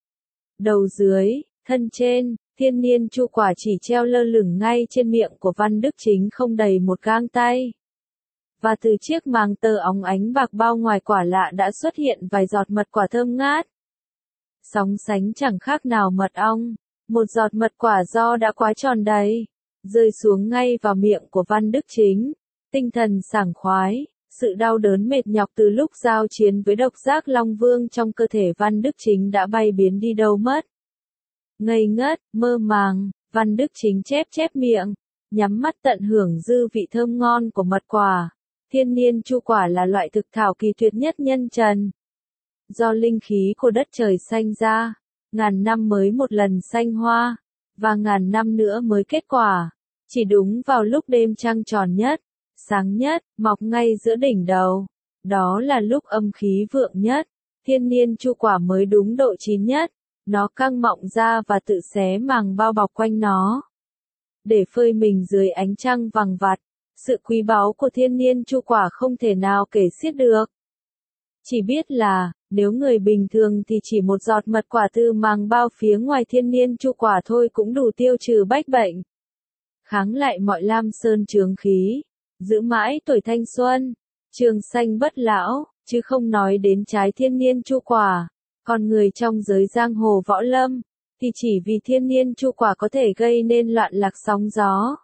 Đầu dưới, thân trên, thiên niên chu quả chỉ treo lơ lửng ngay trên miệng của Văn Đức Chính không đầy một gang tay. Và từ chiếc màng tơ óng ánh bạc bao ngoài quả lạ đã xuất hiện vài giọt mật quả thơm ngát. Sóng sánh chẳng khác nào mật ong, một giọt mật quả do đã quá tròn đầy, rơi xuống ngay vào miệng của Văn Đức Chính. Tinh thần sảng khoái, sự đau đớn mệt nhọc từ lúc giao chiến với Độc Giác Long Vương trong cơ thể Văn Đức Chính đã bay biến đi đâu mất. Ngây ngất, mơ màng, Văn Đức Chính chép chép miệng, nhắm mắt tận hưởng dư vị thơm ngon của mật quả. Thiên niên chu quả là loại thực thảo kỳ tuyệt nhất nhân trần. Do linh khí của đất trời sanh ra, ngàn năm mới một lần sanh hoa, và ngàn năm nữa mới kết quả. Chỉ đúng vào lúc đêm trăng tròn nhất, sáng nhất, mọc ngay giữa đỉnh đầu. Đó là lúc âm khí vượng nhất, thiên niên chu quả mới đúng độ chín nhất. Nó căng mọng ra và tự xé màng bao bọc quanh nó, để phơi mình dưới ánh trăng vàng vặt. Sự quý báu của thiên niên chu quả không thể nào kể xiết được. Chỉ biết là, nếu người bình thường thì chỉ một giọt mật quả từ màng bao phía ngoài thiên niên chu quả thôi cũng đủ tiêu trừ bách bệnh, kháng lại mọi lam sơn chướng khí, giữ mãi tuổi thanh xuân, trường sanh bất lão, chứ không nói đến trái thiên niên chu quả. Còn người trong giới giang hồ võ lâm, thì chỉ vì thiên niên chu quả có thể gây nên loạn lạc sóng gió,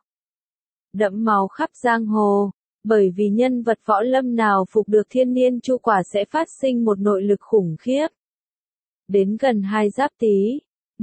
đẫm máu khắp giang hồ, bởi vì nhân vật võ lâm nào phục được thiên niên chu quả sẽ phát sinh một nội lực khủng khiếp. Đến gần 2 Giáp Tý,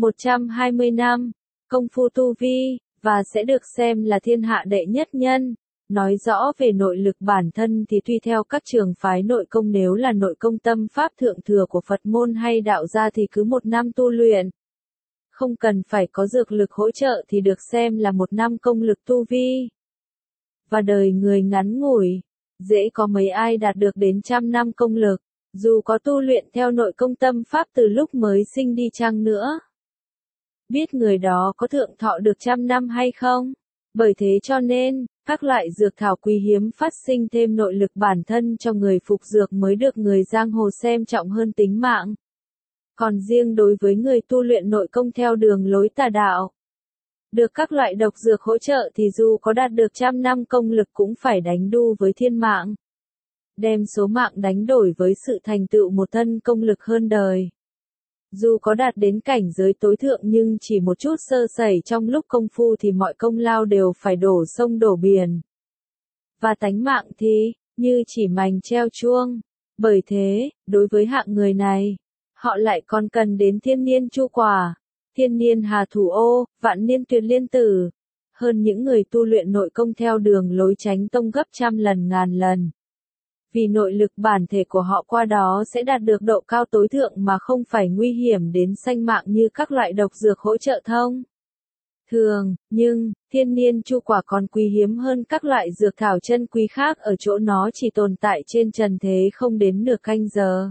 120 năm, công phu tu vi, và sẽ được xem là thiên hạ đệ nhất nhân. Nói rõ về nội lực bản thân thì tùy theo các trường phái nội công, nếu là nội công tâm pháp thượng thừa của Phật môn hay đạo gia thì cứ 1 năm tu luyện, không cần phải có dược lực hỗ trợ thì được xem là 1 năm công lực tu vi. Và đời người ngắn ngủi, dễ có mấy ai đạt được đến 100 năm công lực, dù có tu luyện theo nội công tâm pháp từ lúc mới sinh đi chăng nữa. Biết người đó có thượng thọ được 100 năm hay không? Bởi thế cho nên, các loại dược thảo quý hiếm phát sinh thêm nội lực bản thân cho người phục dược mới được người giang hồ xem trọng hơn tính mạng. Còn riêng đối với người tu luyện nội công theo đường lối tà đạo, được các loại độc dược hỗ trợ thì dù có đạt được 100 năm công lực cũng phải đánh đu với thiên mạng. Đem số mạng đánh đổi với sự thành tựu một thân công lực hơn đời. Dù có đạt đến cảnh giới tối thượng nhưng chỉ một chút sơ sẩy trong lúc công phu thì mọi công lao đều phải đổ sông đổ biển. Và tánh mạng thì, như chỉ mành treo chuông. Bởi thế, đối với hạng người này, họ lại còn cần đến thiên niên chu quả, thiên niên hà thủ ô, vạn niên tuyệt liên tử, hơn những người tu luyện nội công theo đường lối chánh tông gấp 100 lần ngàn lần. Vì nội lực bản thể của họ qua đó sẽ đạt được độ cao tối thượng mà không phải nguy hiểm đến sanh mạng như các loại độc dược hỗ trợ thông thường, nhưng, thiên niên chu quả còn quý hiếm hơn các loại dược thảo chân quý khác ở chỗ nó chỉ tồn tại trên trần thế không đến nửa canh giờ.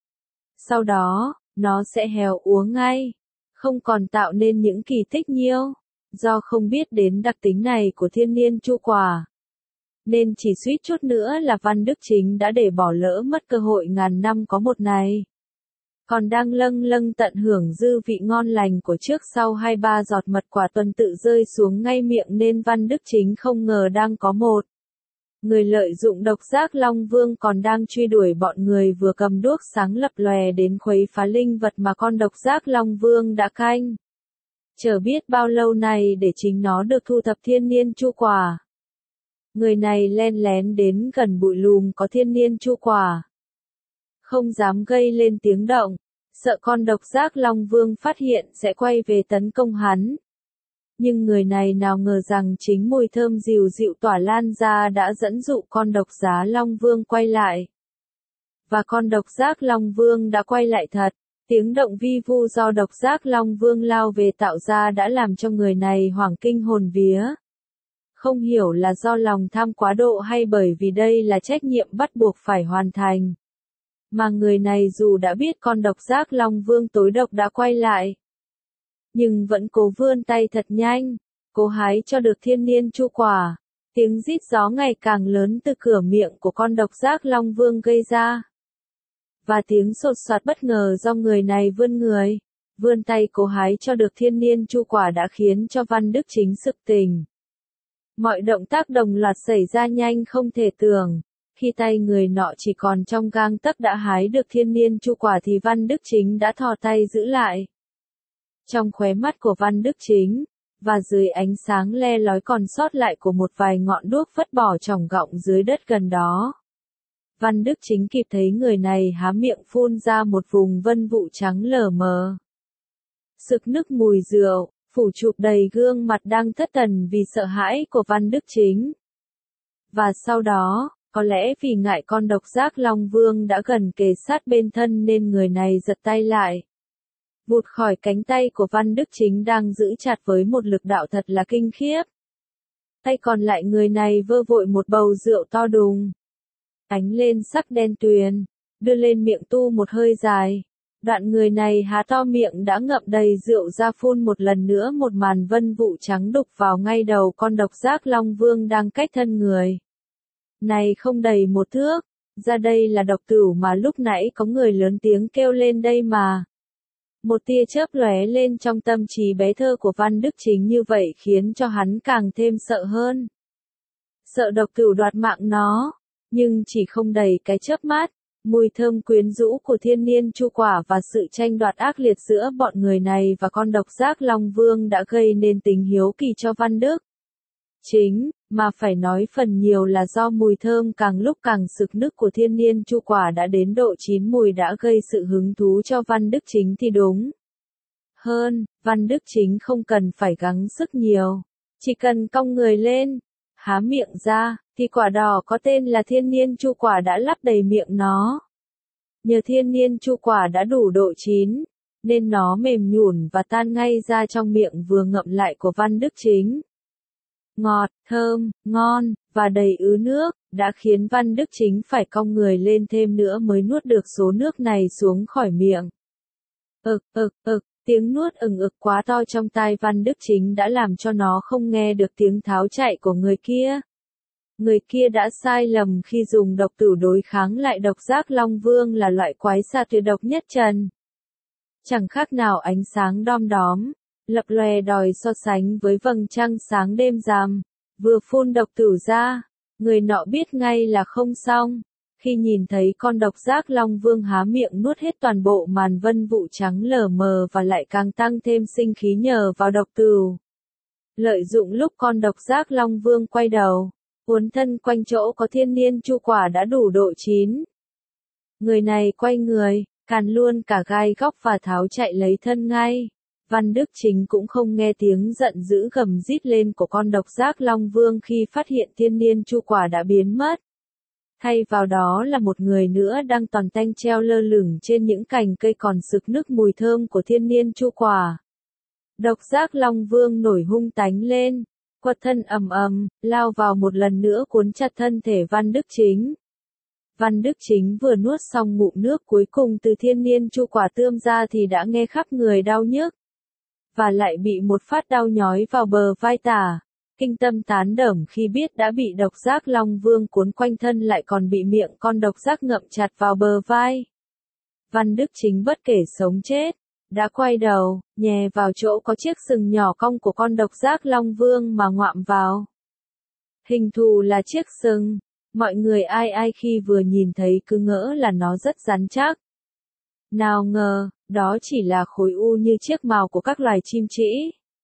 Sau đó, nó sẽ héo úa ngay, không còn tạo nên những kỳ tích nhiêu. Do không biết đến đặc tính này của thiên niên chu quả, nên chỉ suýt chút nữa là Văn Đức Chính đã để bỏ lỡ mất cơ hội ngàn năm có một này. Còn đang lâng lâng tận hưởng dư vị ngon lành của trước sau 2-3 giọt mật quả tuần tự rơi xuống ngay miệng nên Văn Đức Chính không ngờ đang có một người lợi dụng Độc Giác Long Vương còn đang truy đuổi bọn người vừa cầm đuốc sáng lập lòe đến khuấy phá linh vật mà con Độc Giác Long Vương đã canh. Chờ biết bao lâu này để chính nó được thu thập thiên niên chu quả. Người này len lén đến gần bụi lùm có thiên niên chu quả. Không dám gây lên tiếng động, sợ con độc giác Long Vương phát hiện sẽ quay về tấn công hắn. Nhưng người này nào ngờ rằng chính mùi thơm dịu dịu tỏa lan ra đã dẫn dụ con độc giá Long Vương quay lại. Và con độc giác Long Vương đã quay lại thật. Tiếng động vi vu do độc giác Long Vương lao về tạo ra đã làm cho người này hoảng kinh hồn vía. Không hiểu là do lòng tham quá độ hay bởi vì đây là trách nhiệm bắt buộc phải hoàn thành. Mà người này dù đã biết con độc giác Long Vương tối độc đã quay lại, nhưng vẫn cố vươn tay thật nhanh, cố hái cho được thiên niên chu quả. Tiếng rít gió ngày càng lớn từ cửa miệng của con độc giác Long Vương gây ra. Và tiếng sột soạt bất ngờ do người này vươn tay cố hái cho được thiên niên chu quả đã khiến cho Văn Đức Chính sực tỉnh. Mọi động tác đồng loạt xảy ra nhanh không thể tưởng. Khi tay người nọ chỉ còn trong gang tấc đã hái được thiên niên chu quả thì Văn Đức Chính đã thò tay giữ lại. Trong khóe mắt của Văn Đức Chính, và dưới ánh sáng le lói còn sót lại của một vài ngọn đuốc phất bỏ trỏng gọng dưới đất gần đó. Văn Đức Chính kịp thấy người này há miệng phun ra một vùng vân vụ trắng lờ mờ. Sực nức mùi rượu, phủ chụp đầy gương mặt đang thất thần vì sợ hãi của Văn Đức Chính. Và sau đó, có lẽ vì ngại con độc giác Long Vương đã gần kề sát bên thân nên người này giật tay lại. Vụt khỏi cánh tay của Văn Đức Chính đang giữ chặt với một lực đạo thật là kinh khiếp. Tay còn lại người này vơ vội một bầu rượu to đùng. Ánh lên sắc đen tuyền, đưa lên miệng tu một hơi dài. Đoạn người này há to miệng đã ngậm đầy rượu ra phun một lần nữa một màn vân vụ trắng đục vào ngay đầu con độc giác Long Vương đang cách thân người. Này không đầy một thước, ra đây là độc tửu mà lúc nãy có người lớn tiếng kêu lên đây mà. Một tia chớp lóe lên trong tâm trí bé thơ của Văn Đức Chính như vậy khiến cho hắn càng thêm sợ hơn. Sợ độc tửu đoạt mạng nó, nhưng chỉ không đầy cái chớp mắt. Mùi thơm quyến rũ của thiên niên chu quả và sự tranh đoạt ác liệt giữa bọn người này và con độc giác Long Vương đã gây nên tình hiếu kỳ cho Văn Đức Chính, mà phải nói phần nhiều là do mùi thơm càng lúc càng sực nức của thiên niên chu quả đã đến độ chín mùi đã gây sự hứng thú cho Văn Đức Chính thì đúng. Hơn, Văn Đức Chính không cần phải gắng sức nhiều, chỉ cần cong người lên, há miệng ra, thì quả đỏ có tên là thiên niên chu quả đã lắp đầy miệng nó. Nhờ thiên niên chu quả đã đủ độ chín, nên nó mềm nhũn và tan ngay ra trong miệng vừa ngậm lại của Văn Đức Chính. Ngọt, thơm, ngon, và đầy ứ nước, đã khiến Văn Đức Chính phải cong người lên thêm nữa mới nuốt được số nước này xuống khỏi miệng. Tiếng nuốt ực quá to trong tai Văn Đức Chính đã làm cho nó không nghe được tiếng tháo chạy của người kia. Người kia đã sai lầm khi dùng độc tửu đối kháng lại độc giác Long Vương là loại quái xà tuyệt độc nhất trần. Chẳng khác nào ánh sáng đom đóm, lập lòe đòi so sánh với vầng trăng sáng đêm rằm. Vừa phun độc tửu ra, người nọ biết ngay là không xong. Khi nhìn thấy con độc giác Long Vương há miệng nuốt hết toàn bộ màn vân vụ trắng lờ mờ và lại càng tăng thêm sinh khí nhờ vào độc tửu. Lợi dụng lúc con độc giác Long Vương quay đầu, uốn thân quanh chỗ có thiên niên chu quả đã đủ độ chín. Người này quay người, càn luôn cả gai góc và tháo chạy lấy thân ngay. Văn Đức Chính cũng không nghe tiếng giận dữ gầm rít lên của con độc giác Long Vương khi phát hiện thiên niên chu quả đã biến mất. Thay vào đó là một người nữa đang toàn tanh treo lơ lửng trên những cành cây còn sực nức mùi thơm của thiên niên chu quả. Độc giác Long Vương nổi hung tánh lên, quật thân ầm ầm, lao vào một lần nữa cuốn chặt thân thể Văn Đức Chính. Văn Đức Chính vừa nuốt xong ngụm nước cuối cùng từ thiên niên chu quả tươm ra thì đã nghe khắp người đau nhức. Và lại bị một phát đau nhói vào bờ vai tả. Kinh tâm tán đởm khi biết đã bị độc giác Long Vương cuốn quanh thân lại còn bị miệng con độc giác ngậm chặt vào bờ vai. Văn Đức Chính bất kể sống chết, đã quay đầu, nhè vào chỗ có chiếc sừng nhỏ cong của con độc giác Long Vương mà ngoạm vào. Hình thù là chiếc sừng, mọi người ai khi vừa nhìn thấy cứ ngỡ là nó rất rắn chắc. Nào ngờ, đó chỉ là khối u như chiếc mào của các loài chim trĩ.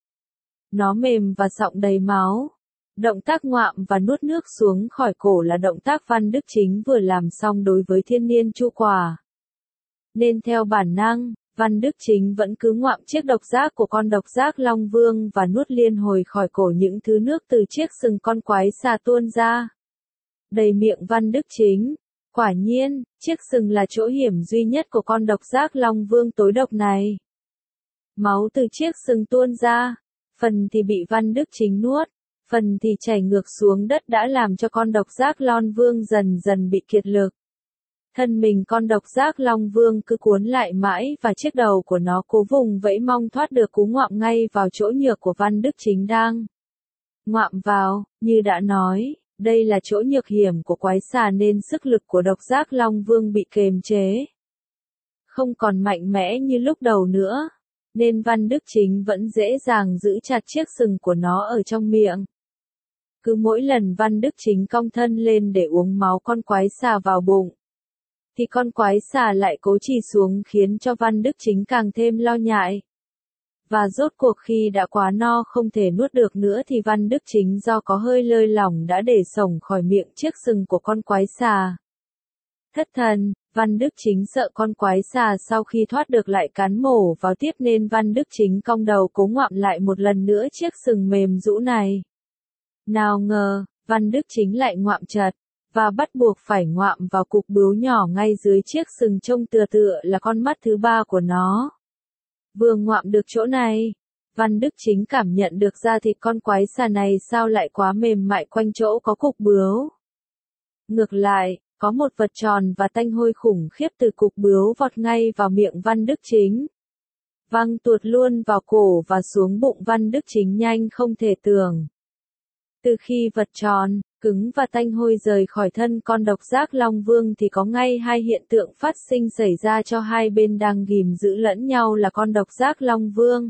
Nó mềm và sọng đầy máu. Động tác ngoạm và nuốt nước xuống khỏi cổ là động tác Văn Đức Chính vừa làm xong đối với thiên niên chu quả. Nên theo bản năng, Văn Đức Chính vẫn cứ ngoạm chiếc độc giác của con độc giác Long Vương và nuốt liên hồi khỏi cổ những thứ nước từ chiếc sừng con quái xà tuôn ra. Đầy miệng Văn Đức Chính. Quả nhiên, chiếc sừng là chỗ hiểm duy nhất của con độc giác Long Vương tối độc này. Máu từ chiếc sừng tuôn ra, phần thì bị Văn Đức Chính nuốt, phần thì chảy ngược xuống đất đã làm cho con độc giác Long Vương dần dần bị kiệt lực. Thân mình con độc giác Long Vương cứ cuốn lại mãi và chiếc đầu của nó cố vùng vẫy mong thoát được cú ngoạm ngay vào chỗ nhược của Văn Đức Chính đang ngoạm vào. Như đã nói, đây là chỗ nhược hiểm của quái xà nên sức lực của độc giác Long Vương bị kiềm chế. Không còn mạnh mẽ như lúc đầu nữa, nên Văn Đức Chính vẫn dễ dàng giữ chặt chiếc sừng của nó ở trong miệng. Cứ mỗi lần Văn Đức Chính cong thân lên để uống máu con quái xà vào bụng, thì con quái xà lại cố chì xuống khiến cho Văn Đức Chính càng thêm lo ngại. Và rốt cuộc khi đã quá no không thể nuốt được nữa thì Văn Đức Chính do có hơi lơi lỏng đã để xổng khỏi miệng chiếc sừng của con quái xà. Thất thần, Văn Đức Chính sợ con quái xà sau khi thoát được lại cắn mổ vào tiếp nên Văn Đức Chính cong đầu cố ngoạm lại một lần nữa chiếc sừng mềm rũ này. Nào ngờ, Văn Đức Chính lại ngoạm chật, và bắt buộc phải ngoạm vào cục bướu nhỏ ngay dưới chiếc sừng trông tựa là con mắt thứ ba của nó. Vừa ngoạm được chỗ này, Văn Đức Chính cảm nhận được da thịt con quái xà này sao lại quá mềm mại quanh chỗ có cục bướu. Ngược lại, có một vật tròn và tanh hôi khủng khiếp từ cục bướu vọt ngay vào miệng Văn Đức Chính. Văng tuột luôn vào cổ và xuống bụng Văn Đức Chính nhanh không thể tưởng. Từ khi vật tròn, cứng và tanh hôi rời khỏi thân con độc giác Long Vương thì có ngay hai hiện tượng phát sinh xảy ra cho hai bên đang ghìm giữ lẫn nhau là con độc giác Long Vương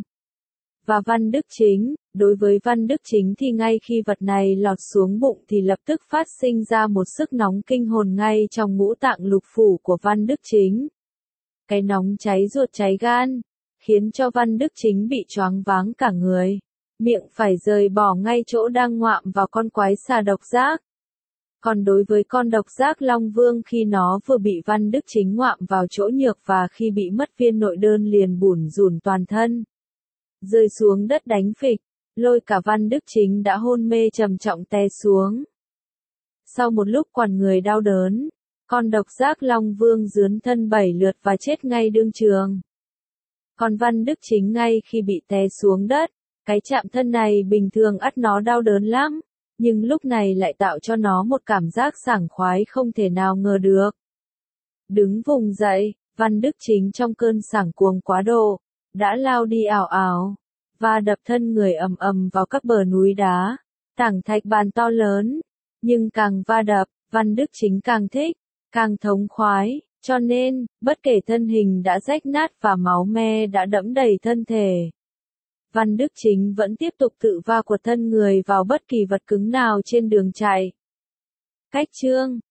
và Văn Đức Chính. Đối với Văn Đức Chính thì ngay khi vật này lọt xuống bụng thì lập tức phát sinh ra một sức nóng kinh hồn ngay trong ngũ tạng lục phủ của Văn Đức Chính. Cái nóng cháy ruột cháy gan, khiến cho Văn Đức Chính bị choáng váng cả người. Miệng phải rời bỏ ngay chỗ đang ngoạm vào con quái xà độc giác. Còn đối với con độc giác Long Vương khi nó vừa bị Văn Đức Chính ngoạm vào chỗ nhược và khi bị mất viên nội đơn liền bủn rủn toàn thân, rơi xuống đất đánh phịch, lôi cả Văn Đức Chính đã hôn mê trầm trọng té xuống. Sau một lúc quằn người đau đớn, con độc giác Long Vương rướn thân 7 lượt và chết ngay đương trường. Còn Văn Đức Chính ngay khi bị té xuống đất, cái chạm thân này bình thường ắt nó đau đớn lắm, nhưng lúc này lại tạo cho nó một cảm giác sảng khoái không thể nào ngờ được. Đứng vùng dậy, Văn Đức Chính trong cơn sảng cuồng quá độ, đã lao đi ảo ảo, và đập thân người ầm ầm vào các bờ núi đá, tảng thạch bàn to lớn. Nhưng càng va đập, Văn Đức Chính càng thích, càng thống khoái, cho nên, bất kể thân hình đã rách nát và máu me đã đẫm đầy thân thể, Văn Đức Chính vẫn tiếp tục tự va quật thân người vào bất kỳ vật cứng nào trên đường chạy. Cách chương